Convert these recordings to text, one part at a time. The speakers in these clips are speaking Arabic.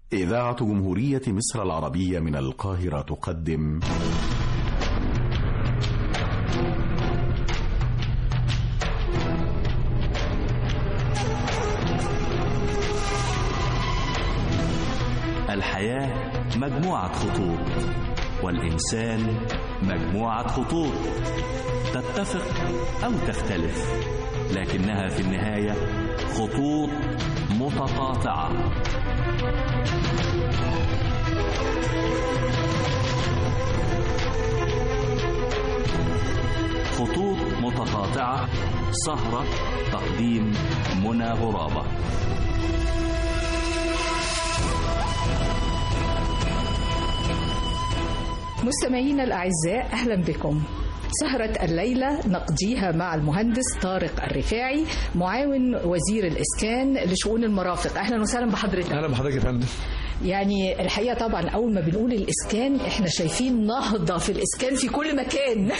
إذاعة جمهورية مصر العربية من القاهرة تقدم الحياة مجموعة خطوط، والإنسان مجموعة خطوط تتفق أو تختلف، لكنها في النهاية خطوط متقاطعة. خطوط متقاطعة، سهرة تقديم منى غرابة. مستمعينا الأعزاء، أهلا بكم. سهرة الليلة نقضيها مع المهندس طارق الرفاعي، معاون وزير الإسكان لشؤون المرافق. أهلا وسهلا بحضرتك. أهلا بحضرتك يا فندم. يعني الحقيقة طبعا أول ما بنقول الإسكان إحنا شايفين نهضة في الإسكان في كل مكان.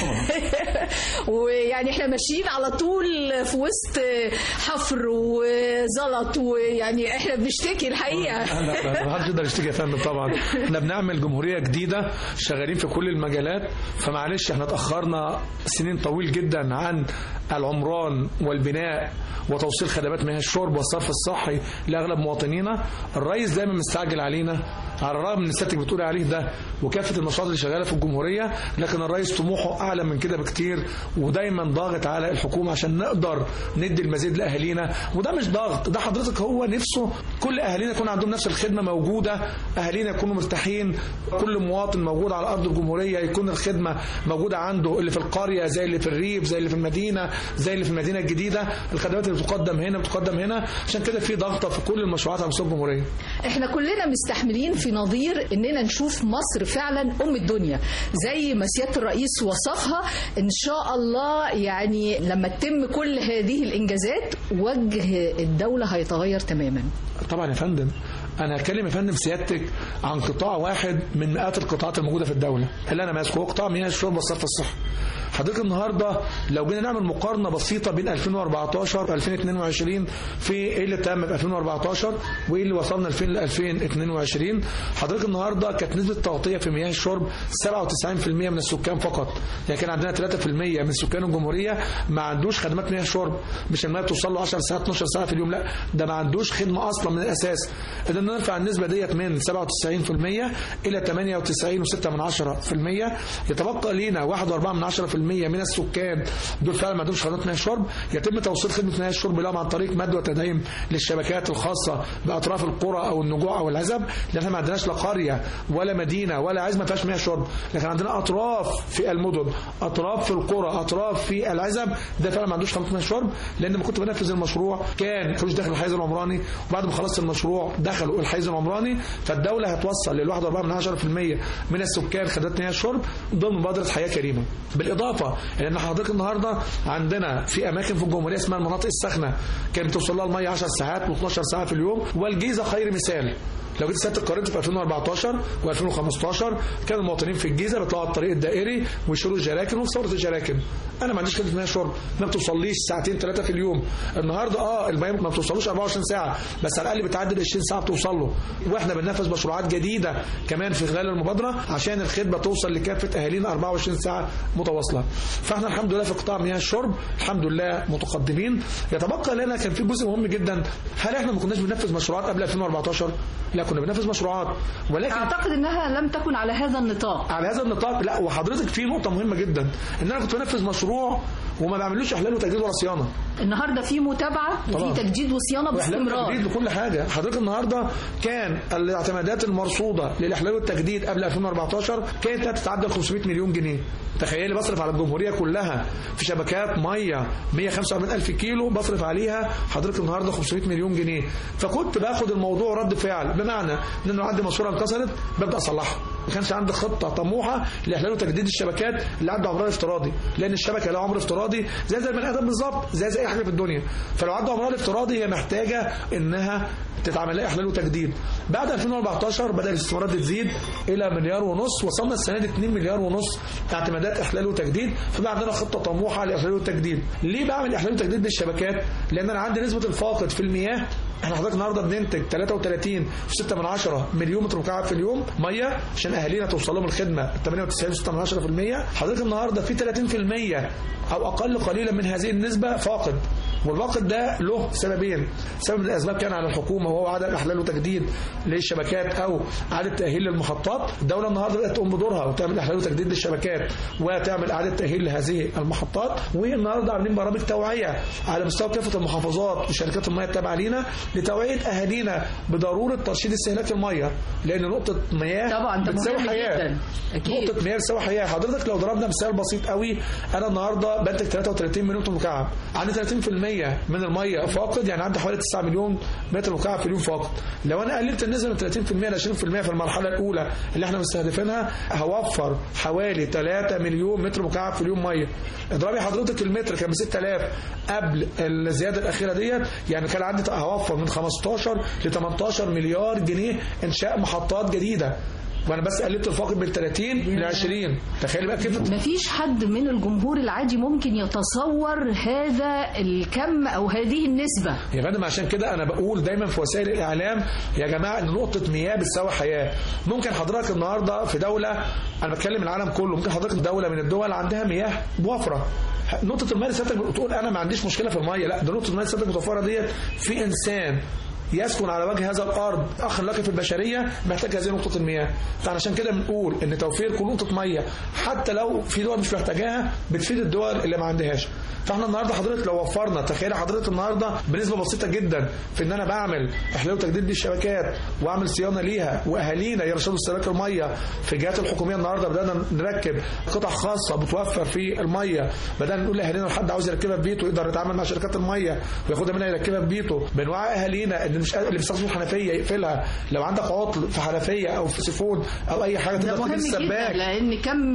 ويعني إحنا ماشيين على طول في وسط حفر وزلط، ويعني إحنا بنشتكي الحقيقة. لا ما حدش يقدر يشتكي يا فندم. طبعا إحنا بنعمل جمهورية جديدة، شغالين في كل المجالات، فمعلش إحنا اتأخرنا سنين طويل جدا عن العمران والبناء وتوصيل خدمات مياه الشرب والصرف الصحي لأغلب مواطنينا. الرئيس دايما مستعجل علينا، على الرغم من سيادتك بتقولي عليه ده وكافة النشاط اللي شغالة في الجمهورية، لكن الرئيس طموحه أعلى من كده بكتير، ودايما ضاغط على الحكومة عشان نقدر ندي المزيد لأهالينا. وده مش ضغط، ده حضرتك هو نفسه كل أهالينا يكون عندهم نفس الخدمة موجودة، أهالينا يكونوا مرتاحين، كل مواطن موجود على أرض الجمهورية يكون الخدمة موجودة عنده، اللي في القرية زي اللي في الريف زي اللي في المدينة زي اللي في المدينة الجديدة، الخدمات اللي بتقدم هنا بتقدم هنا. عشان كده في ضغطة في كل المشروعات على مستوى الجمهورية. احنا كلنا مستحملين في نظير اننا نشوف مصر فعلا ام الدنيا زي ما سيادة الرئيس وصفها. ان شاء الله يعني لما تتم كل هذه الانجازات وجه الدولة هيتغير تماما. طبعا يا فندم، أنا هتكلم يا فندم سيادتك عن قطاع واحد من مئات القطاعات الموجودة في الدولة اللي أنا ماسكه، هو قطاع مياه الشرب والصرف الصحي. حضرتك النهارده لو جينا نعمل مقارنة بسيطة بين 2014 و 2022 في ايه اللي تم في 2014 وايه اللي وصلنا ل 2022، حضرتك النهارده كانت نسبة التغطية في مياه الشرب 97% من السكان فقط. يعني كان عندنا 3% من سكان الجمهورية ما عندوش خدمات مياه شرب، مش المياه بتوصل له 10 ساعات 12 ساعة في اليوم، لا ده ما عندوش خدمة أصلا من الأساس. قدرنا نرفع النسبة ديت من 97% إلى 98.6%. يتبقى لينا 1.4% من السكان دول فعلا ما عندهمش خدمات مياه الشرب. يتم توصيل خدمة مياه الشرب لهم عن طريق مد وتدعيم للشبكات الخاصة بأطراف القرى أو النجوع أو العزب، لأن احنا ما عندناش لا قرية ولا مدينة ولا عزب ما فيهاش مياه شرب، لكن عندنا أطراف في المدن، أطراف في القرى، أطراف في العزب، ده فعلا ما عندوش خدمات مياه شرب. لأن لما كنت بنفذ المشروع كان فلوس داخل الحيز العمراني، وبعد ما خلصت المشروع دخلوا الحيز العمراني، فالدولة هتوصل لل 1.4% من السكان خدمات مياه الشرب ضمن مبادرة حياة كريمة. بالإضافة لأن حضرتك النهارده عندنا في أماكن في الجمهورية اسمها المناطق الساخنة كانت بتوصل لها المية 10 ساعات و12 ساعة في اليوم، والجيزة خير مثال. لو جيت سنة قارنت في 2014 و2015 كان المواطنين في الجيزة بيطلعوا على الطريق الدائري ويشيلوا الجراكن وفي ثورة الجراكن. أنا ما عنديش خدمة مياه شرب، ما بتوصليش ساعتين 3 في اليوم. النهارده المياه ما بتوصلوش 24 ساعة، بس على الأقل بتعدي 20 ساعة بتوصل له. واحنا بننفذ مشروعات جديدة كمان في خلال المبادرة عشان الخدمة توصل لكافة أهالينا 24 ساعة متواصلة. فاحنا الحمد لله في قطاع مياه الشرب الحمد لله متقدمين. يتبقى لنا كان في جزء مهم جدا، هل احنا ما كناش بننفذ مشروعات قبل 2014؟ لا كنا بننفذ مشروعات، ولكن اعتقد انها لم تكن على هذا النطاق. على هذا النطاق لا. وحضرتك في نقطة مهمة جدا، ان انا كنت بنفذ مشروع وما بعملوش احلال وتجديد ولا صيانة. النهارده في متابعة وفي تجديد وصيانة باستمرار. تجديد لكل حاجة. حضرتك النهارده كان الاعتمادات المرصودة للاحلال والتجديد قبل 2014 كانت تتعدى 500 مليون جنيه. تخيلي بصرف على الجمهورية كلها في شبكات مية 145,000 كيلو بصرف عليها حضرتك النهارده 500 مليون جنيه. فكنت باخد الموضوع رد فعل، بمعنى ان انا عندي ماسوره انكسرت ببدا اصلحها. ما كانش عندي خطه طموحه لاحلال وتجديد الشبكات اللي عندها عمرها الافتراضي، لان الشبكه لها عمر افتراضي زي البني ادم بالظبط، زي اي حاجه في الدنيا. فلو عندها عمرها الافتراضي هي محتاجه انها تتعمل لها احلال وتجديد. بعد 2014 بدا الاستثمارات تزيد الى 1.5 مليار، وصلنا السنه دي 2.5 مليار اعتمادات احلال وتجديد. فبقى عندنا خطه طموحه لاحلال وتجديد. ليه بعمل احلال وتجديد للشبكات؟ لان انا عندي نسبه الفاقد في المياه. احنا حضرتك النهارده بننتج 33.6 مليون متر مكعب في اليوم ميه عشان اهالينا توصل لهم الخدمه 98.6%. حضرتك النهارده في 30% او اقل قليلا من هذه النسبه فاقد، والفاقد ده له سببين. سبب من الاسباب كان على الحكومه وهو عدم احلال وتجديد للشبكات او اعاده تاهيل للمحطات. الدوله النهارده بدات تقوم بدورها وتعمل احلال وتجديد للشبكات وتعمل اعاده تاهيل لهذه المحطات. والنهارده عاملين برامج توعيه على مستوى كافه المحافظات وشركات المياه التابعه لينا لتوعيه اهالينا بضروره ترشيد استهلاك المياه، لان نقطه مياه طبعا بتساوي حياه. أكيد. نقطه مياه بتساوي حياه. حضرتك لو ضربنا مثال بسيط قوي، انا النهارده بنتج 33 مليون متر مكعب، عندي 30% من الميه فاقد، يعني عندي حوالي 9 مليون متر مكعب في اليوم فاقد. لو انا قللت النسبه من 30% ل 20% في المرحله الاولى اللي احنا مستهدفينها، هوفر حوالي 3 مليون متر مكعب في اليوم ميه. اضربي حضرتك المتر كان ب 6000 قبل الزياده الاخيره ديت، يعني كان عندي هوفر من 15 ل 18 مليار جنيه انشاء محطات جديده، وانا بس قللت الفاقد من 30 ل 20. تخيل بقى كيف. مفيش حد من الجمهور العادي ممكن يتصور هذا الكم او هذه النسبه يا فندم. عشان كده انا بقول دايما في وسائل الاعلام يا جماعه ان نقطه مياه بتساوي حياه. ممكن حضرتك النهارده في دوله، انا بتكلم العالم كله، ممكن حضرتك دوله من الدول عندها مياه موفره. نقطه المياه سيادتك بتقول انا ما عنديش مشكله في المياه، لا، ده نقطه المياه سيادتك متوفره ديت في انسان يسكن على وجه هذا الارض، اخ لك في البشريه، محتاج هذه نقطه المياه. فعشان كده بنقول ان توفير كل نقطه ميه حتى لو في دول مش محتاجاها بتفيد الدول اللي ما عندهاش. فاحنا النهارده حضرتك لو وفرنا، تخيل حضرتك النهارده بنسبه بسيطه جدا في ان انا بعمل احلال وتجديد للشبكات واعمل صيانه ليها واهالينا يرشدوا استهلاك الميه. في الجهات الحكوميه النهارده بدانا نركب قطع خاصه بتوفر في الميه، بدانا نقول لاهالينا لو حد عاوز يركبها في بيته يقدر يتعامل مع شركات الميه وياخدها منها يركبها في بيته. بنوعي اهالينا ان مش اللي بيستخدم الحنفيه يقفلها، لو عندك عطل في حنفيه او في سيفون او اي حاجه تقدر تجيب السباك، لان كم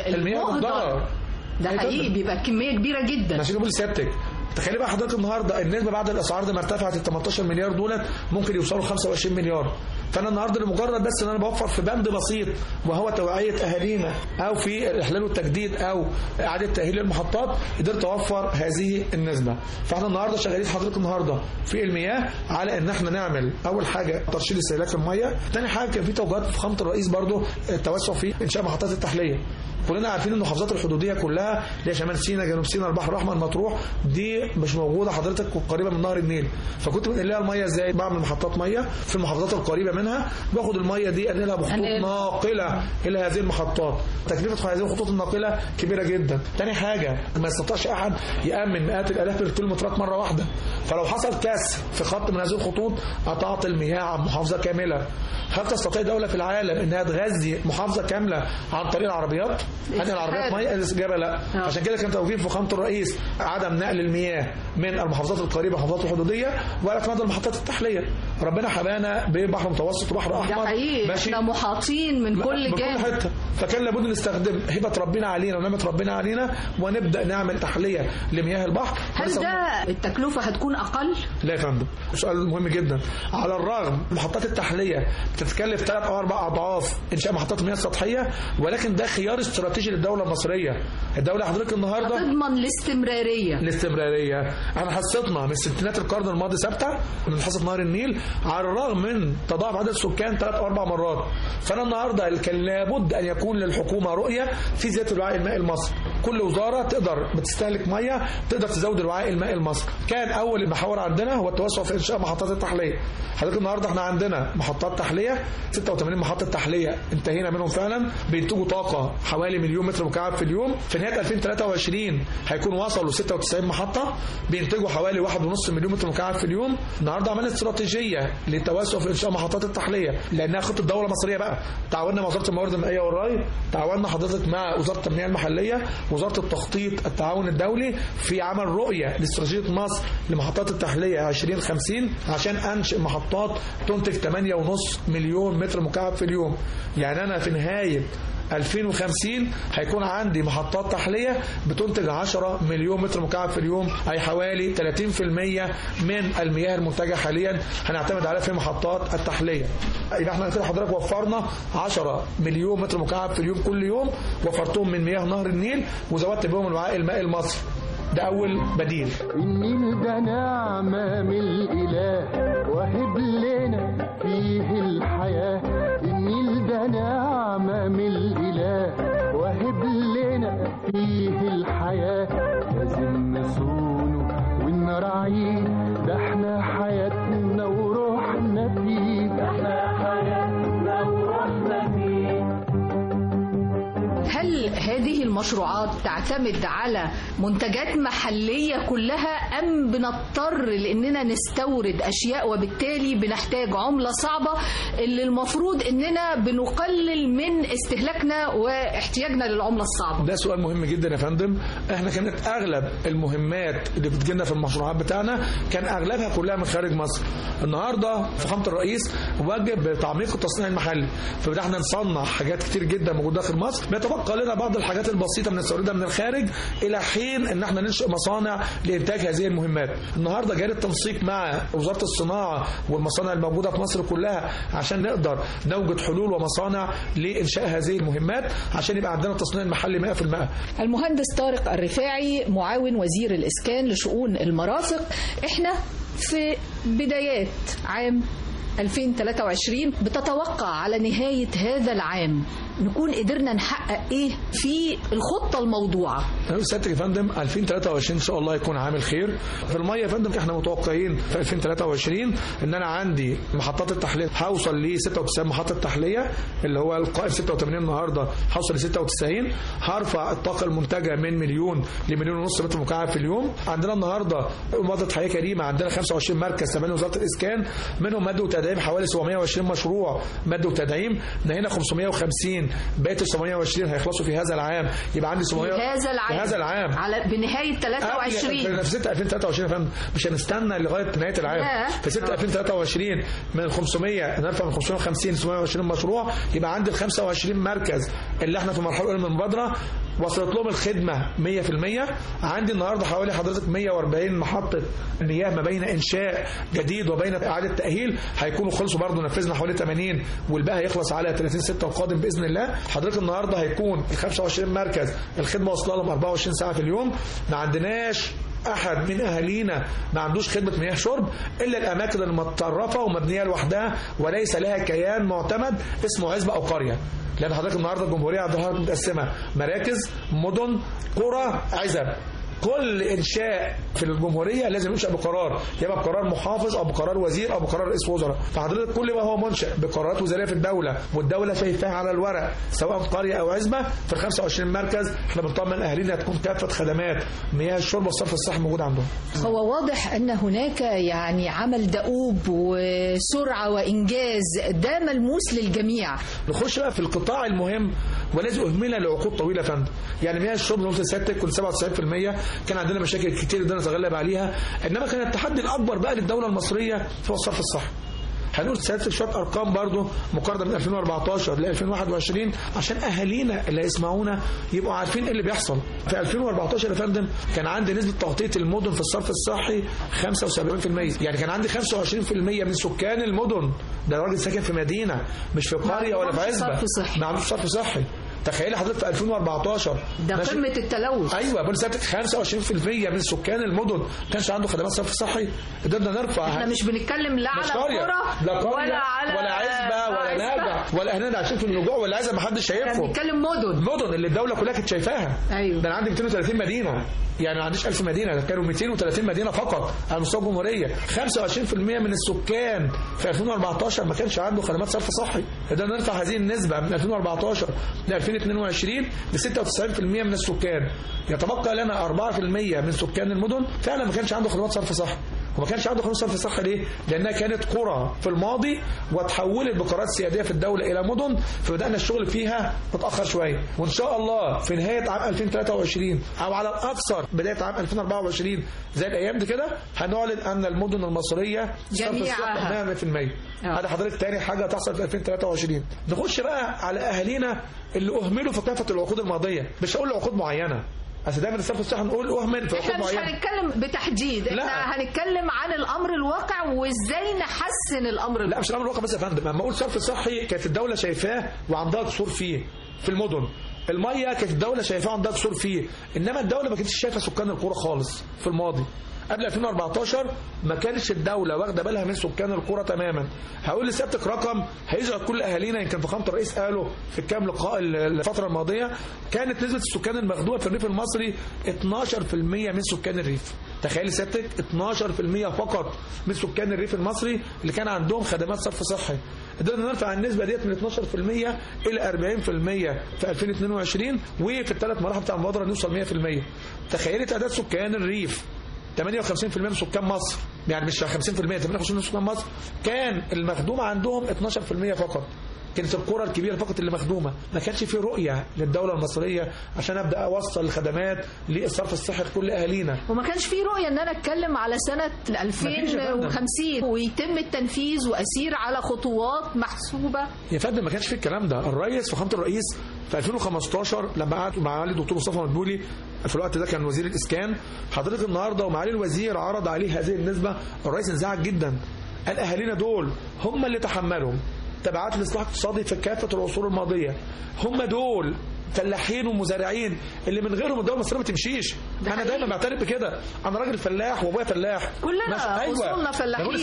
المهدر ده حقيقي بيبقى كميه كبيره جدا. عشان بقول لسيادتك تخيلي بقى حضرتك النهارده النسبه بعد الاسعار دي ما ارتفعت ال 18 مليار دولت ممكن يوصلوا 25 مليار. فانا النهارده لمجرد بس ان انا بوفر في بند بسيط وهو توعيه اهالينا او في الاحلال والتجديد او اعاده تاهيل المحطات قدرت اوفر هذه النسبه. فاحنا النهارده شغالين حضرتك النهارده في المياه على ان احنا نعمل اول حاجه ترشيد استهلاك الميه، ثاني حاجه كان في توجيهات في فخامه الرئيس برضو التوسع في انشاء محطات التحليه. كلنا عارفين ان المحافظات الحدوديه كلها اللي هي شمال سيناء، جنوب سيناء، البحر الاحمر، مطروح، دي مش موجوده حضرتك قريبه من نهر النيل. فكنت بنقل لها الميه ازاي؟ بعمل محطات ميه في المحافظات القريبه منها، باخد الميه دي انقلها بخطوط ناقله الى هذه المحطات. تكلفه هذه الخطوط الناقله كبيره جدا. ثاني حاجه ما يستطيعش احد يامن مئات الالاف الكيلومترات مره واحده، فلو حصل كسر في خط من هذه الخطوط قطعت المياه عن محافظه كامله. هل تستطيع دوله في العالم انها تغذي محافظه كامله عن طريق العربيات؟ هل العربيات ميه؟ الاجابه لا. عشان كده كان توجيه فخامه الرئيس عدم نقل المياه من المحافظات القريبه المحافظات الحدوديه واعتماد المحطات التحليه. ربنا حبانا ببحر متوسط وبحر احمر، ماشي، احنا محاطين من كل جانب، من كل حته. فكان لابد نستخدم هبه ربنا علينا ونعمه ربنا علينا ونبدا نعمل تحليه لمياه البحر. هل ده التكلفه هتكون اقل؟ لا يا فندم، سؤال مهم جدا. على الرغم محطات التحليه بتتكلف 3 أو 4 أضعاف انشاء محطات المياه السطحيه، ولكن ده خيار استراتيجي للدوله المصريه. الدوله حضرتك النهارده تضمن الاستمراريه. احنا حصتنا من ستينات القرن الماضي ثابته من حصه نهر النيل، على الرغم من تضاعف عدد السكان 3 أو 4 مرات. فانا النهارده كان لابد ان يكون للحكومه رؤيه في زياده الوعاء المائي المصري. كل وزاره تقدر بتستهلك ميه تقدر تزود الوعاء المائي المصري. كان اول المحاور عندنا هو التوسع في انشاء محطات التحليه. حضرتك النهارده احنا عندنا محطات تحليه 86 محطه تحليه انتهينا منهم فعلا، بينتجوا طاقه حوالي مليون متر مكعب في اليوم. في نهايه 2023 هيكون وصلوا 96 محطه بينتجوا حوالي 1.5 مليون متر مكعب في اليوم. النهارده عملنا استراتيجيه للتوسع في انشاء محطات التحليه لانها خطه دوله مصريه بقى. تعاوننا مع وزاره الموارد المائيه والري، تعاوننا حضرتك مع وزاره التنميه المحليه، وزاره التخطيط التعاون الدولي في عمل رؤيه لاستراتيجيه مصر لمحطات التحليه 2050 عشان انشئ محطات تنتج 8.5 مليون متر مكعب في اليوم. يعني انا في نهايه 2050 هيكون عندي محطات تحلية بتنتج 10 مليون متر مكعب في اليوم، أي حوالي 30% من المياه المنتجة حاليا هنعتمد عليها في محطات التحلية. يبقى احنا كده حضرتك وفرنا 10 مليون متر مكعب في اليوم كل يوم، وفرتهم من مياه نهر النيل وزودت بهم الوعاء المائي المصري. ده أول بديل. النيل ده نعمة من الإله وهب لنا فيه الحياة. النيل ده نعمة من الإله وهب لنا فيه الحياة. لازم نصونه ونراعيه، ده احنا حياتنا وروحنا فيه، ده احنا حياتنا وروحنا فيه. هل هذه المشروعات تعتمد على منتجات محلية كلها أم بنضطر لأننا نستورد أشياء وبالتالي بنحتاج عملة صعبة اللي المفروض أننا بنقلل من استهلاكنا واحتياجنا للعملة الصعبة؟ ده سؤال مهم جدا يا فندم. احنا كانت أغلب المهمات اللي بتجينا في المشروعات بتاعنا كان أغلبها كلها من خارج مصر. النهاردة فخامة الرئيس واجب بتعميق التصنيع المحلي، فبدأنا نصنع حاجات كتير جدا موجودة داخل مصر. بيتبقى لنا بعض الحاجات البسيطة بنستوردها من الخارج إلى حين ان احنا ننشئ مصانع لإنتاج هذه المهمات. النهارده جاري التنسيق مع وزارة الصناعة والمصانع الموجودة في مصر كلها عشان نقدر نوجد حلول ومصانع لإنشاء هذه المهمات عشان يبقى عندنا تصنيع المحلي 100%. المهندس طارق الرفاعي معاون وزير الإسكان لشؤون المرافق، احنا في بدايات عام 2023 بتتوقع على نهاية هذا العام نكون قدرنا نحقق ايه في الخطة الموضوعة؟ سيادتك يا فندم 2023 ان شاء الله يكون عامل خير. في المية يا فندم احنا متوقعين في 2023 ان انا عندي محطات التحلية هوصل ل 96 محطة تحلية، اللي هو القائم 86 النهارده هوصل ل 96. هرفع الطاقة المنتجة من مليون لمليون ونص متر مكعب في اليوم. عندنا النهارده مبادرة حياة كريمة، عندنا 25 مركز تبني وزارة الإسكان، منهم مد وتدعيم حوالي 720 مشروع مد وتدعيم. هنا 550 بقية ال 720 هيخلصوا في هذا العام، يبقى عندي 700 في هذا العام على بنهاية 23 في 6 2023 يا فندم. مش هنستنى لغاية نهاية العام. في 6 2023 من 500 نرفع من 550 ل 720 مشروع، يبقى عندي ال 25 مركز اللي احنا في مرحلة أولى من المبادرة وصلت لهم الخدمة 100%. عندي النهارده حوالي حضرتك 140 محطة مياه ما بين إنشاء جديد وبين إعادة تأهيل هيكونوا خلصوا برضه، نفذنا حوالي 80 والباقي هيخلص على 30/6 القادم بإذن الله. حضرتك النهارده هيكون ال 25 مركز الخدمة واصله لهم 24 ساعة في اليوم. ما عندناش أحد من أهالينا ما عندوش خدمة مياه شرب إلا الأماكن المتطرفة ومبنية لوحدها وليس لها كيان معتمد اسمه عزبة أو قرية. لأن حضرتك النهارده الجمهورية عندها متقسمة مراكز، مدن، قرى، عزب. كل إنشاء في الجمهورية لازم ينشأ بقرار، يبقى بقرار محافظ أو بقرار وزير أو بقرار رئيس وزراء. فحضرتك كل ما هو منشأ بقرارات وزارية في الدولة والدولة شايفاها على الورق سواء قرية أو عزبة، في ال 25 مركز احنا بنطمن أهالينا تكون كافة خدمات مياه الشرب والصرف الصحي موجودة عندهم. هو واضح أن هناك يعني عمل دؤوب وسرعة وإنجاز ده ملموس للجميع. نخش بقى في القطاع المهم والذي أهملنا لعقود طويلة فندم. يعني مياه الشرب نقطة سيادتك كل 97% كان عندنا مشاكل كتير قدرنا نتغلب عليها، انما كان التحدي الاكبر بقى للدوله المصريه هو الصرف الصحي. هنقول سيادتك شويه ارقام برضو مقارنه من 2014 ل 2021 عشان اهالينا اللي يسمعونا يبقوا عارفين ايه اللي بيحصل. في 2014 يا فندم كان عندي نسبه تغطيه المدن في الصرف الصحي 75%، يعني كان عندي 25% من سكان المدن، ده راجل ساكن في مدينه مش في قريه ولا في عزبه ما عندوش صرف صحي. تخيلي حضرتك في 2014 ده قمة التلوث. ايوه بقول ساعتك 25% من سكان المدن ما كانش عنده خدمات صرف صحي. قدرنا نرفع. احنا مش بنتكلم لا على قرى ولا على ولا عزبه ولا نجع ولا اهالينا عايشين في النجوع ولا عزبه ما حدش شايفهم. بنتكلم مدن اللي الدوله كلها كانت شايفاها. ايوه ده انا عندي 230 مدينه، يعني ما عنديش 1000 مدينه، ده كانوا 230 مدينه فقط على مستوى الجمهوريه. 25% من السكان في 2014 ما كانش عنده خدمات صرف صحي. قدرنا نرفع هذه النسبه من 2014 ل 2022 ل 96% من السكان. يتبقى لنا 4% من سكان المدن فعلا ما كانش عنده خدمات صرف صحي. وما كانش عنده قانون صرف صحي ليه؟ لانها كانت قرى في الماضي وتحولت بقرارات سياديه في الدوله الى مدن، فبدانا الشغل فيها متاخر شويه. وان شاء الله في نهايه عام 2023 او على الاكثر بدايه عام 2024 زي الايام دي كده هنعلن ان المدن المصريه جميعها 100%. هذا حضرتك تاني حاجه هتحصل في 2023. نخش بقى على اهالينا اللي اهملوا في كافه العقود الماضيه، مش هقول عقود معينه، اصل دايما الصرف الصحي نقول اهمل في عقود معينه. احنا مش هنتكلم بتحديد، احنا هنتكلم عن الامر الواقع وازاي نحسن الامر الواقع. لا مش الامر الواقع بس يا فندم، لما اقول صرف صحي كانت الدوله شايفاه وعندها قصور فيه في المدن. الميه كانت الدوله شايفاها وعندها قصور فيه، انما الدوله ما كانتش شايفه سكان القرى خالص في الماضي. قبل 2014 ما كانش الدوله واخده بالها من سكان القرى تماما. هقول لسيادتك رقم هيزعج كل اهالينا، يمكن فخامه الرئيس قاله في كام لقاء الفتره الماضيه، كانت نسبه السكان المخدومه في الريف المصري 12% من سكان الريف. تخيل سيادتك 12% فقط من سكان الريف المصري اللي كان عندهم خدمات صرف صحي. قدرنا نرفع النسبه ديت من 12% الى 40% في 2022، وفي الثلاث مراحل بتاع المبادره نوصل 100%. تخيلي تعداد سكان الريف 58% من سكان مصر، يعني مش 50%، 58% من سكان مصر كان المخدومه عندهم 12% فقط. كانت القرى الكبيره فقط اللي مخدومه، ما كانش في رؤيه للدوله المصريه عشان ابدا اوصل الخدمات للصرف الصحي لكل اهالينا. وما كانش في رؤيه ان انا اتكلم على سنه 2050 ويتم التنفيذ واسير على خطوات محسوبه. يا فندم ما كانش في الكلام ده. الرئيس فخامه الرئيس في 2015 لما قعد مع معالي الدكتور مصطفى مدبولي في الوقت ده كان وزير الاسكان، حضرتك النهارده ومعالي الوزير عرض عليه هذه النسبه، الرئيس انزعج جدا. قال اهالينا دول هم اللي تحملوا تبعات الاصلاح الاقتصادي في كافه العصور الماضيه، هم دول فلاحين ومزارعين اللي من غيرهم الدوله المصريه ما تمشيش. انا دايما بعترف بكده، انا راجل فلاح وابويا فلاح، كلنا وصولنا فلاحين.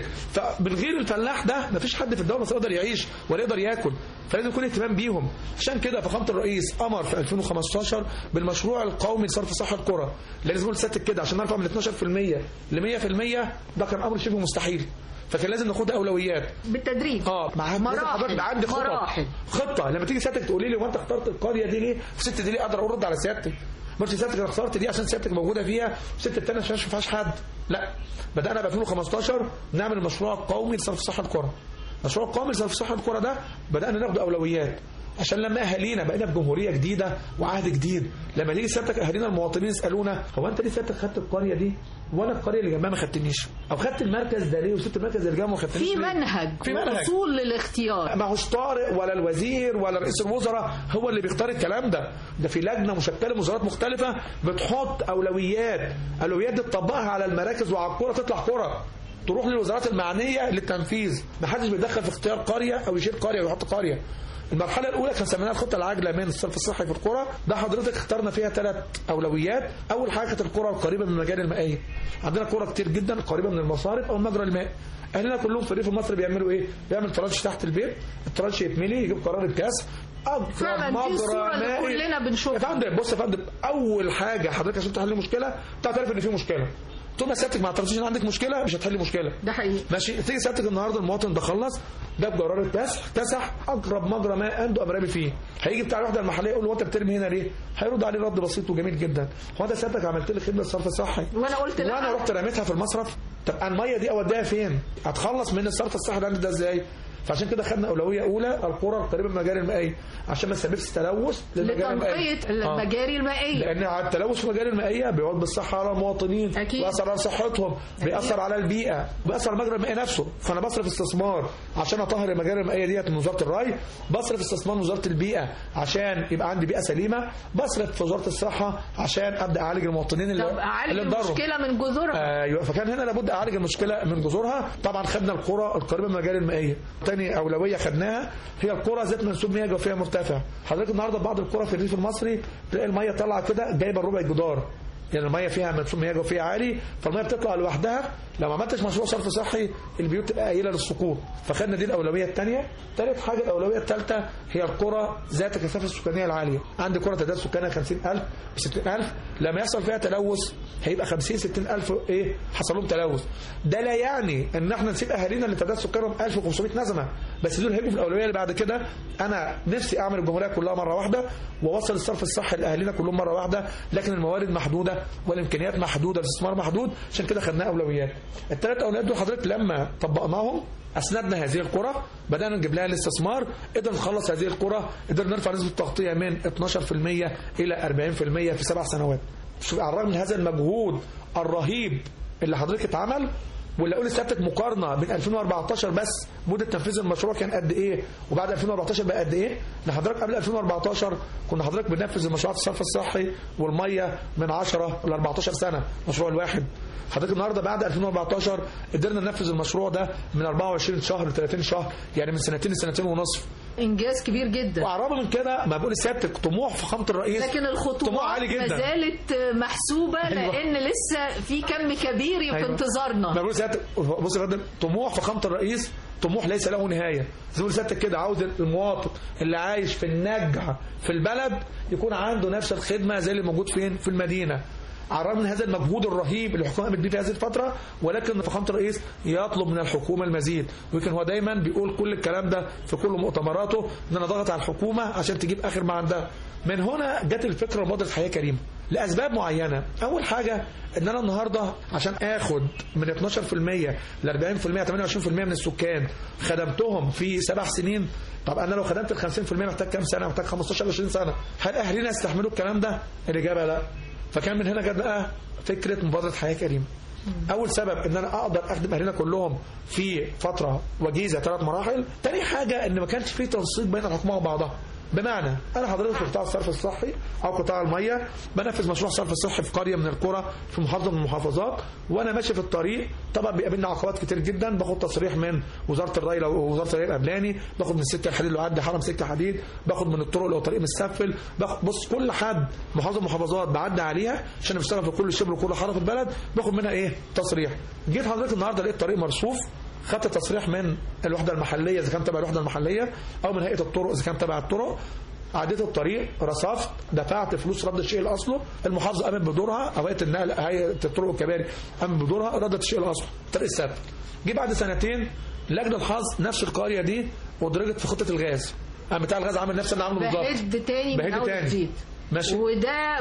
فمن غير الفلاح ده ما فيش حد في الدوله المصريه يقدر يعيش ولا يقدر ياكل، فلازم يكون اهتمام بيهم. عشان كده فخامه الرئيس امر في 2015 بالمشروع القومي لصرف صحه القرى. لازم نقول سيادتك كده عشان نرفع من 12% ل 100%، ده كان امر شبه مستحيل، فكان لازم ناخد اولويات بالتدريج. مع مراحل عندي خطه. لما تيجي سيادتك تقولي لي وانت اخترت القريه دي ليه وست دي ليه، اقدر ارد على سيادتك. مش سيادتك انا اخترت دي عشان سيادتك موجوده فيها وست الثانيه عشان ما فيهاش حد، لا. بدانا ب 2015 نعمل المشروع القومي لصرف صحه القرى. المشروع القومي لصرف صحه القرى ده بدانا ناخد اولويات عشان لما اهالينا بقينا في جمهوريه جديده وعهد جديد، لما نيجي سيادتك اهالينا المواطنين يسالونا هو انت ليه سيادتك خدت القريه دي وانا القريه اللي جنبها ما خدتنيش، او خدت المركز ده ليه وسبت المركز اللي جنبه ما خدتنيش؟ في منهج اصول للاختيار، ما هوش طارق ولا الوزير ولا رئيس الوزراء هو اللي بيختار الكلام ده في لجنه مشكله من وزارات مختلفه بتحط اولويات دي تطبقها على المراكز وعلى القرى، تطلع قرى تروح للوزارات المعنيه للتنفيذ. ما حدش بيتدخل في اختيار قريه او يشيل قريه ويحط قريه. المرحله الاولى كان سميناها الخطه العاجله من الصرف الصحي في القرى، ده حضرتك اخترنا فيها 3 اولويات. اول حاجه كانت القرى القريبه من المجاري المائيه. عندنا قرى كتير جدا قريبه من المصارف او المجرى المائي. اهلنا كلهم في الريف المصري بيعملوا ايه؟ بيعمل ترانش تحت البيت، الترانش يتملي، يجيب قرار الكاس، اقرب مجرى مائي. كلنا بنشوفها. يا فندم بص يا فندم، اول حاجه حضرتك عشان تحل مشكله تعترف ان في مشكله. طول ما سيادتك ما اعترفتش ان عندك مشكله مش هتحلي مشكله. ده حقيقي. ماشي، تيجي سيادتك النهارده المواطن ده خلص جاب قرار الكسح، كسح اقرب مجرى ماء عنده قام رامي فيه، هيجي بتاع الوحده المحليه يقول له هو انت بترمي هنا ليه؟ هيرد عليه رد بسيط وجميل جدا، هو انت سيادتك عملت لي خدمه صرف صحي وانا قلت لا وانا رحت رميتها في المصرف؟ طب الميه دي اوديها فين؟ هتخلص من الصرف الصحي اللي عندي ده ازاي؟ فعشان كده خدنا اولويه اولى القرى القريبه من المجاري المائيه عشان ما تسببش تلوث للمجاري المائيه. المجاري المائيه لان التلوث في المجاري المائيه بيعود بالصحه على المواطنين، بيأثر على صحتهم، بيأثر على البيئه، بيأثر على المجرى المائي نفسه. فانا بصرف استثمار عشان اطهر المجاري المائيه ديت من وزاره الري، بصرف استثمار من وزاره البيئه عشان يبقى عندي بيئه سليمه، بصرف في وزاره الصحه عشان ابدا اعالج المواطنين اللي اعالج المشكله من جذورها. ايوه، فكان هنا لابد اعالج المشكله من جذورها. طبعا خدنا القرى القريبه من المجاري المائيه. تاني اولويه خدناها هي القرى ذات منسوب مياه جوفيه مرتفع. حضرتك النهارده بعض القرى في الريف المصري تلاقي الميه طالعه كده جايبه ربع الجدار، يعني الميه فيها منسوب مياه جوفيه عالي، فالميه بتطلع لوحدها. لو ما عملتش مشروع صرف صحي البيوت تبقى قليله للسقوط. فخدنا دي الاولويه الثانيه. ثالث حاجه الاولويه الثالثه هي القرى ذات الكثافه السكانيه العاليه. عندي قرى تعداد سكانها 50,000 و60,000، لما يحصل فيها تلوث هيبقى 50-60,000 ايه حصل لهم تلوث. ده لا يعني ان احنا نسيب اهالينا اللي تعداد سكانهم 1500 نسمه، بس دول هيجوا في الاولويه اللي بعد كده. انا نفسي اعمل الجمهوريه كلها مره واحده واوصل الصرف الصحي لاهالينا كلهم مره واحده، لكن الموارد محدوده والامكانيات محدوده، الاستثمار محدود، عشان كده خدناه اولويات. الثلاث اولويات دول حضرتك لما طبقناهم اسندنا هذه القرى، بدانا نجيب لها الاستثمار، قدرنا نخلص هذه القرى، قدرنا نرفع نسبه التغطيه من 12% الى 40% في 7 سنوات. شوف على الرغم من هذا المجهود الرهيب اللي حضرتك اتعمل، واللي اقول لسيادتك مقارنه بين 2014 بس مده تنفيذ المشروع كان قد ايه وبعد 2014 بقى قد ايه. ان حضرتك قبل 2014 كنا حضرتك بننفذ المشروعات الصرف الصحي والميه من 10 ل 14 سنه مشروع الواحد. حضرتك النهارده بعد 2014 قدرنا ننفذ المشروع ده من 24 شهر ل 30 شهر، يعني من سنتين لسنتين ونصف. انجاز كبير جدا. وعلى الرغم من كده ما بقول لسيادتك طموح فخامه الرئيس، لكن الخطوات ما زالت محسوبه. أيوة. لان لسه في كم كبير في أيوة. انتظارنا. ما بقول لسيادتك بص يا فندم، طموح فخامه الرئيس طموح ليس له نهايه. زي ما بقول لسيادتك كده، عاوز المواطن اللي عايش في النجع في البلد يكون عنده نفس الخدمه زي اللي موجود فين في المدينه. على الرغم من هذا المجهود الرهيب اللي الحكومه قامت بيه في هذه الفتره، ولكن فخامه الرئيس يطلب من الحكومه المزيد، ويمكن هو دايما بيقول كل الكلام ده في كل مؤتمراته ان انا ضغط على الحكومه عشان تجيب اخر ما عندها. من هنا جت الفكره مبادره حياه كريمه لاسباب معينه. اول حاجه ان انا النهارده عشان اخد من 12% ل 40% 28% من السكان خدمتهم في 7 سنين. طب انا لو خدمت ال 50% محتاج كام سنه؟ محتاج 15 20 سنه. هل اهالينا يستحملوا الكلام ده؟ الاجابه لا. فكان من هنا جت بقى فكره مبادره حياه كريمه. اول سبب ان انا اقدر اخدم اهلنا كلهم في فتره وجيزه 3 مراحل. تاني حاجه ان ما كانش في تنسيق بين الحكومه وبعضها. بمعنى انا حضرتك في قطاع الصرف الصحي او قطاع الميه بنفذ مشروع صرف صحي في قريه من القرى في محافظه من المحافظات، وانا ماشي في الطريق طبعا بيقابلنا عقبات كتير جدا. باخد تصريح من وزاره الري لو وزاره الري القبلاني، باخد من السكه الحديد لو عدى حرم سكه حديد، باخد من الطرق لو طريق متسفل، بص كل حد محافظه من المحافظات بعدي عليها عشان بشتغل في كل شبر وكل حاره في البلد باخد منها ايه؟ تصريح. جيت حضرتك النهارده لقيت طريق مرصوف، خدت تصريح من الوحده المحليه اذا كان تبع الوحده المحليه او من هيئه الطرق اذا كان تبع الطرق، عديت الطريق، رصفت، دفعت فلوس رد الشيء الاصله، المحافظه قامت بدورها او هيئه النقل هيئه الطرق والكباري قامت بدورها ردت الشيء الاصله، الطريق الثابت. جه بعد سنتين لجنه الحظ نفس القريه دي ودرجت في خطه الغاز، قام بتاع الغاز عامل نفس اللي عمله بالظبط، بهد تاني ماشي، وده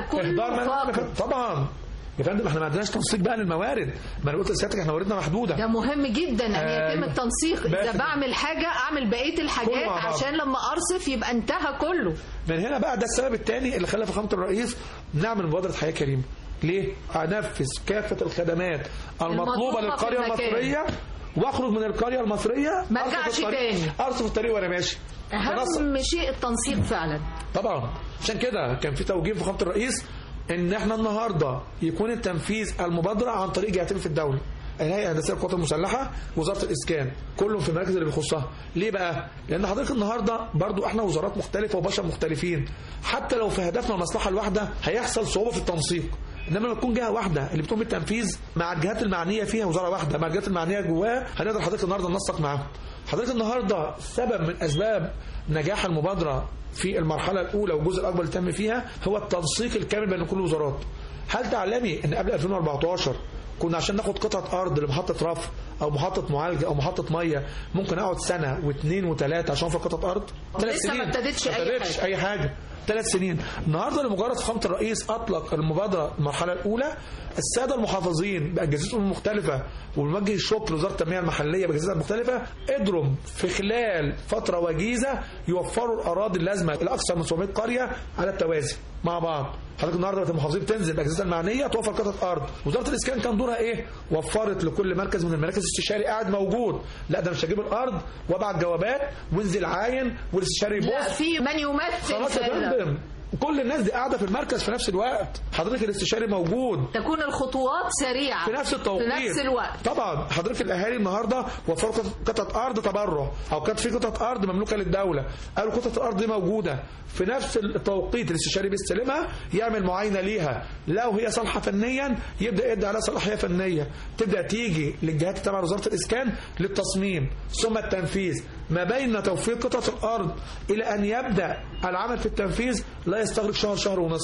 كله طبعا يا فندم احنا ما عندناش تنسيق بقى للموارد. ما انا قلت لسيادتك احنا مواردنا محدوده. ده مهم جدا ان يتم التنسيق. اذا بعمل حاجه اعمل بقيه الحاجات عشان لما ارصف يبقى انتهى كله. من هنا بقى ده السبب الثاني اللي خلى فخامه الرئيس نعمل مبادره حياه كريمه. ليه؟ انفذ كافه الخدمات المطلوبه للقريه المصريه واخرج من القريه المصريه ما ارجعش تاني ارصف الطريق وانا ماشي. اهم شيء التنسيق فعلا. طبعا عشان كده كان في توجيه فخامه الرئيس ان احنا النهارده يكون التنفيذ المبادره عن طريق جهتين في الدوله، الهيئه الهندسيه للقوات المسلحه ووزاره الاسكان، كلهم في المراكز اللي بيخصها. ليه بقى؟ لان حضرتك النهارده برضو احنا وزارات مختلفه وبشر مختلفين، حتى لو في هدفنا المصلحه الواحده هيحصل صعوبه في التنسيق. انما لما تكون جهه واحده اللي بتقوم بالتنفيذ مع الجهات المعنيه فيها، وزاره واحده مع الجهات المعنيه جواها، هنقدر حضرتك النهارده ننسق معاهم. حضرتك النهارده سبب من اسباب نجاح المبادره في المرحله الاولى والجزء الاكبر اللي تم فيها هو التنسيق الكامل بين كل الوزارات. هل تعلمي ان قبل 2014 كنا عشان ناخد قطعه ارض لمحطه رفع او محطه معالجه او محطه ميه ممكن اقعد سنه واثنين وثلاثه عشان اوفر قطعه ارض؟ 3 سنين ما ابتدتش اي حاجه. 3 سنين. النهارده لمجرد فخامه الرئيس اطلق المبادره المرحله الاولى، الساده المحافظين باجهزتهم المختلفه وبنوجه الشكر لوزاره التنميه المحليه باجهزتها المختلفه قدروا في خلال فتره وجيزه يوفروا الاراضي اللازمه لاكثر من 700 قريه على التوازي مع بعض. حضرتك النهارده المحافظين بتنزل باجهزتها المعنيه توفر قطعه ارض. وزاره الاسكان كان دورها ايه؟ وفرت لكل مركز من المراكز استشاري قاعد موجود. لا ده مش هجيب الارض وابعت جوابات وانزل عاين والاستشاري يبص. لا في من يمثل. خلاص يا فندم كل الناس دي قاعده في المركز في نفس الوقت، حضرتك الاستشاري موجود، تكون الخطوات سريعه في نفس التوقيت في نفس الوقت. طبعا حضرتك الاهالي النهارده وفروا قطعه ارض تبرع او كانت في قطعه ارض مملوكه للدوله، قالوا قطعه الارض دي موجوده في نفس التوقيت الاستشاري بيستلمها يعمل معاينه ليها، لو هي صالحه فنيا يبدا يدي عليها صلاحيه فنيه، تبدا تيجي للجهات تبع وزاره الاسكان للتصميم ثم التنفيذ. ما بين توفير قطعه الارض الى ان يبدا العمل في التنفيذ لا يستغرق شهر ونصف.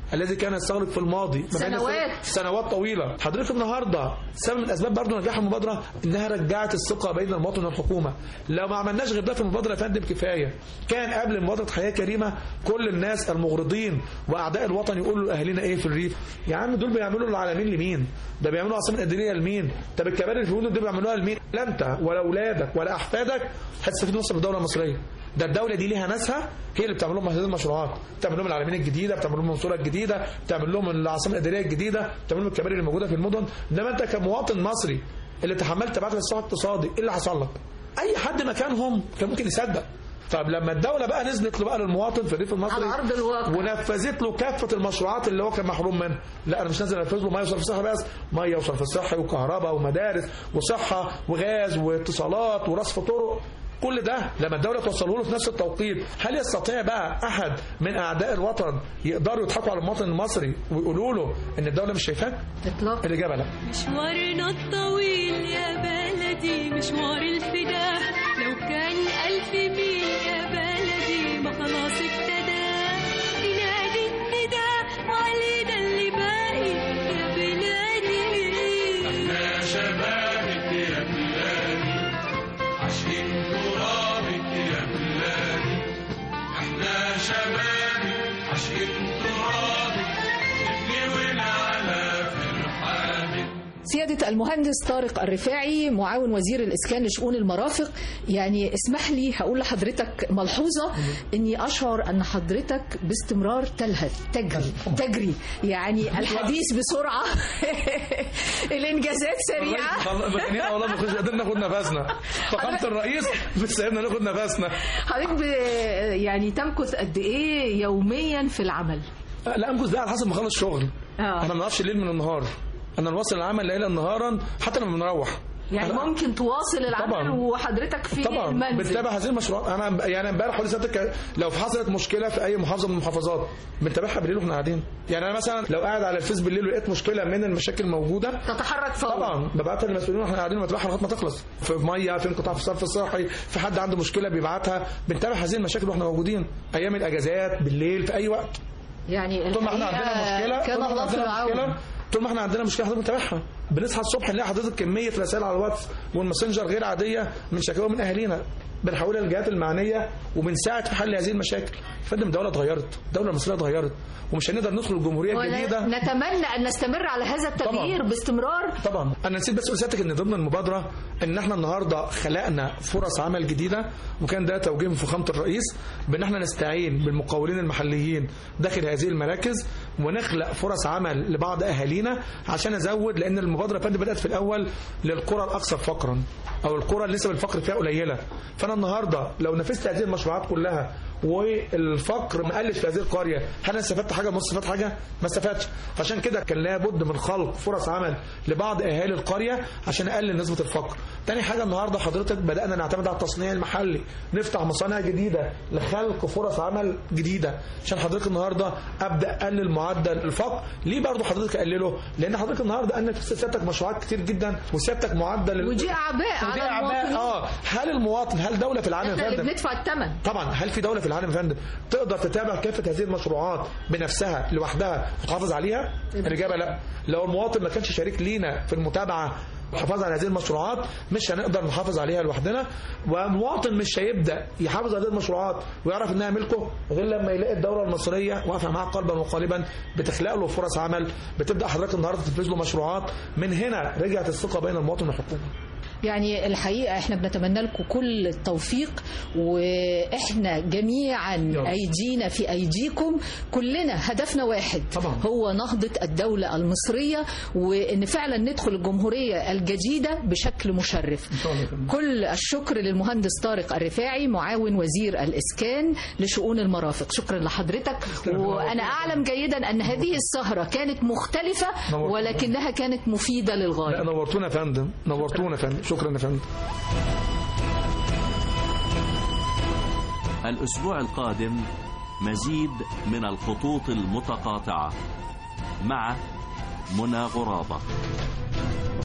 الذي كان يستغرق في الماضي سنوات طويله. حضرتك النهارده سبب من اسباب برضه نجاح المبادره انها رجعت الثقه بين المواطن والحكومه. لو ما عملناش غير ده في المبادره يا فندم كفايه. كان قبل مبادره حياه كريمه كل الناس المغرضين واعداء الوطن يقولوا لاهالينا ايه في الريف، يا عم دول بيعملوا العالمين لمين؟ ده بيعملوا عاصمه اداريه لمين؟ طب الكباري اللي في دول بيعملوها لمين؟ لا انت ولا اولادك ولا احفادك هتستفيدوا نص من الدوله المصريه. ده الدوله دي ليها ناسها هي اللي بتعمل لهم هذه المشروعات، بتعمل لهم العالمين الجديده، بتعمل لهم المنصوره الجديده، بتعمل لهم العاصمه الاداريه الجديده، بتعمل لهم الكباري اللي موجوده في المدن. انما انت كمواطن مصري اللي تحملت تبعات الاصلاح الاقتصادي ايه اللي حصل لك؟ اي حد مكانهم كان ممكن يصدق. طب لما الدوله بقى نزلت له بقى للمواطن في الريف المصري على ارض الواقع ونفذت له كافه المشروعات اللي هو كان محروم منها، لا انا مش نازل انفذ له ميه وصرف صحي بس، ميه وصرف صحي وكهرباء ومدارس وصحه وغاز واتصالات ورصف طرق، كل ده لما الدوله توصله له في نفس التوقيت، هل يستطيع بقى احد من اعداء الوطن يقدروا يضحكوا على المواطن المصري ويقولوا له ان الدوله مش شايفاك؟ اطلاقا. الاجابه لا. مشوارنا الطويل يا بلدي مشوار الفداء، لو كان 1000 ميل يا بلدي ما خلاص ابتدى، ينادي النداء وعلينا اللي باقي يا بلادي. احنا شبابك يا بلادي عاشقين ترابك يا بلادي، احنا شبابك عاشقين ترابك نبني ونعلى فرحانك. سيادة المهندس طارق الرفاعي معاون وزير الإسكان لشؤون المرافق، يعني اسمح لي هقول لحضرتك ملحوظة إني أشعر أن حضرتك باستمرار تلهث تجري يعني الحديث بسرعة الإنجازات سريعة. والله ما كناش قادرين ناخد نفسنا، فخامة الرئيس مش سايبنا ناخد نفسنا. حضرتك يعني تمكث قد إيه يوميا في العمل؟ لا أمكث ده على حسب ما أخلص شغل. أنا ما نعرفش الليل من النهار، أنا نواصل العمل ليلا نهارا حتى لما بنروح. يعني ممكن تواصل العمل طبعًا. وحضرتك في طبعًا المنزل بنتابع هذه المشروعات. انا يعني امبارح قلت لسيادتك لو حصلت مشكله في اي محافظه من المحافظات بنتابعها بالليل واحنا قاعدين. يعني انا مثلا لو قاعد على الفيس بالليل ولقيت مشكله من المشاكل موجوده تتحرك فورا. طبعا ببعتها للمسؤولين واحنا قاعدين ونتابعها لغايه ما تخلص. في ميه، في انقطاع في الصرف الصحي، في حد عنده مشكله بيبعتها، بنتابع هذه المشاكل واحنا موجودين ايام الاجازات بالليل في اي وقت. يعني طول ما احنا عندنا مشكله كان الله في العون. طول ما احنا عندنا مشكله حضرتك بنتابعها. بنصحى الصبح نلاقي حضرتك كميه رسائل على الواتس والماسنجر غير عاديه من شكاوى من اهالينا، بنحولها للجهات المعنيه وبنساعد في حل هذه المشاكل. فندم الدوله اتغيرت، الدوله المصريه اتغيرت ومش هنقدر ندخل الجمهوريه الجديده. نتمنى ان نستمر على هذا التغيير طبعًا. باستمرار. طبعا انا نسيت بس اسالتك ان ضمن المبادره ان احنا النهارده خلقنا فرص عمل جديده، وكان ده توجيه من فخامه الرئيس بان احنا نستعين بالمقاولين المحليين داخل هذه المراكز ونخلق فرص عمل لبعض اهالينا عشان نزود، لان المبادره فندم بدات في الاول للقرى الاكثر فقرا او القرى اللي نسب الفقر فيها قليله. فانا النهارده لو نفذت هذه المشروعات كلها والفقر ما قلش في هذه القريه، هل انا استفدت حاجه؟ ما استفدت حاجه؟ ما استفدتش. عشان كده كان لابد من خلق فرص عمل لبعض اهالي القريه عشان اقلل نسبه الفقر. تاني حاجه النهارده حضرتك بدانا نعتمد على التصنيع المحلي، نفتح مصانع جديده لخلق فرص عمل جديده عشان حضرتك النهارده ابدا اقلل معدل الفقر. ليه برضه حضرتك اقلله؟ لان حضرتك النهارده انك سيادتك مشروعات كتير جدا وسيادتك معدل ودي اعباء على المواطن. هل المواطن، هل دوله في العالم احنا اللي بندفع الثمن طبعا، هل في دوله في العالم يا فندم تقدر تتابع كافه هذه المشروعات بنفسها لوحدها وتحافظ عليها؟ الاجابه لا. لو المواطن ما كانش شريك لينا في المتابعه والحفاظ على هذه المشروعات مش هنقدر نحافظ عليها لوحدنا، والمواطن مش هيبدا يحافظ على هذه المشروعات ويعرف انها ملكه غير لما يلاقي الدوله المصريه واقفه معاه قلبا وقالبا بتخلق له فرص عمل، بتبدا حضرتك النهارده تنفذ له مشروعات. من هنا رجعت الثقه بين المواطن والحكومه. يعني الحقيقة احنا بنتمنى لكم كل التوفيق، واحنا جميعا ايدينا في ايديكم، كلنا هدفنا واحد طبعا. هو نهضة الدولة المصرية، وان فعلا ندخل الجمهورية الجديدة بشكل مشرف. كل الشكر للمهندس طارق الرفاعي معاون وزير الإسكان لشؤون المرافق. شكرا لحضرتك. وانا اعلم جيدا ان هذه السهرة كانت مختلفة ولكنها كانت مفيدة للغاية. لا نورتونا يا فندم، نورتونا يا فندم. شكرا يا فندم. الأسبوع القادم مزيد من الخطوط المتقاطعة مع منى غرابة.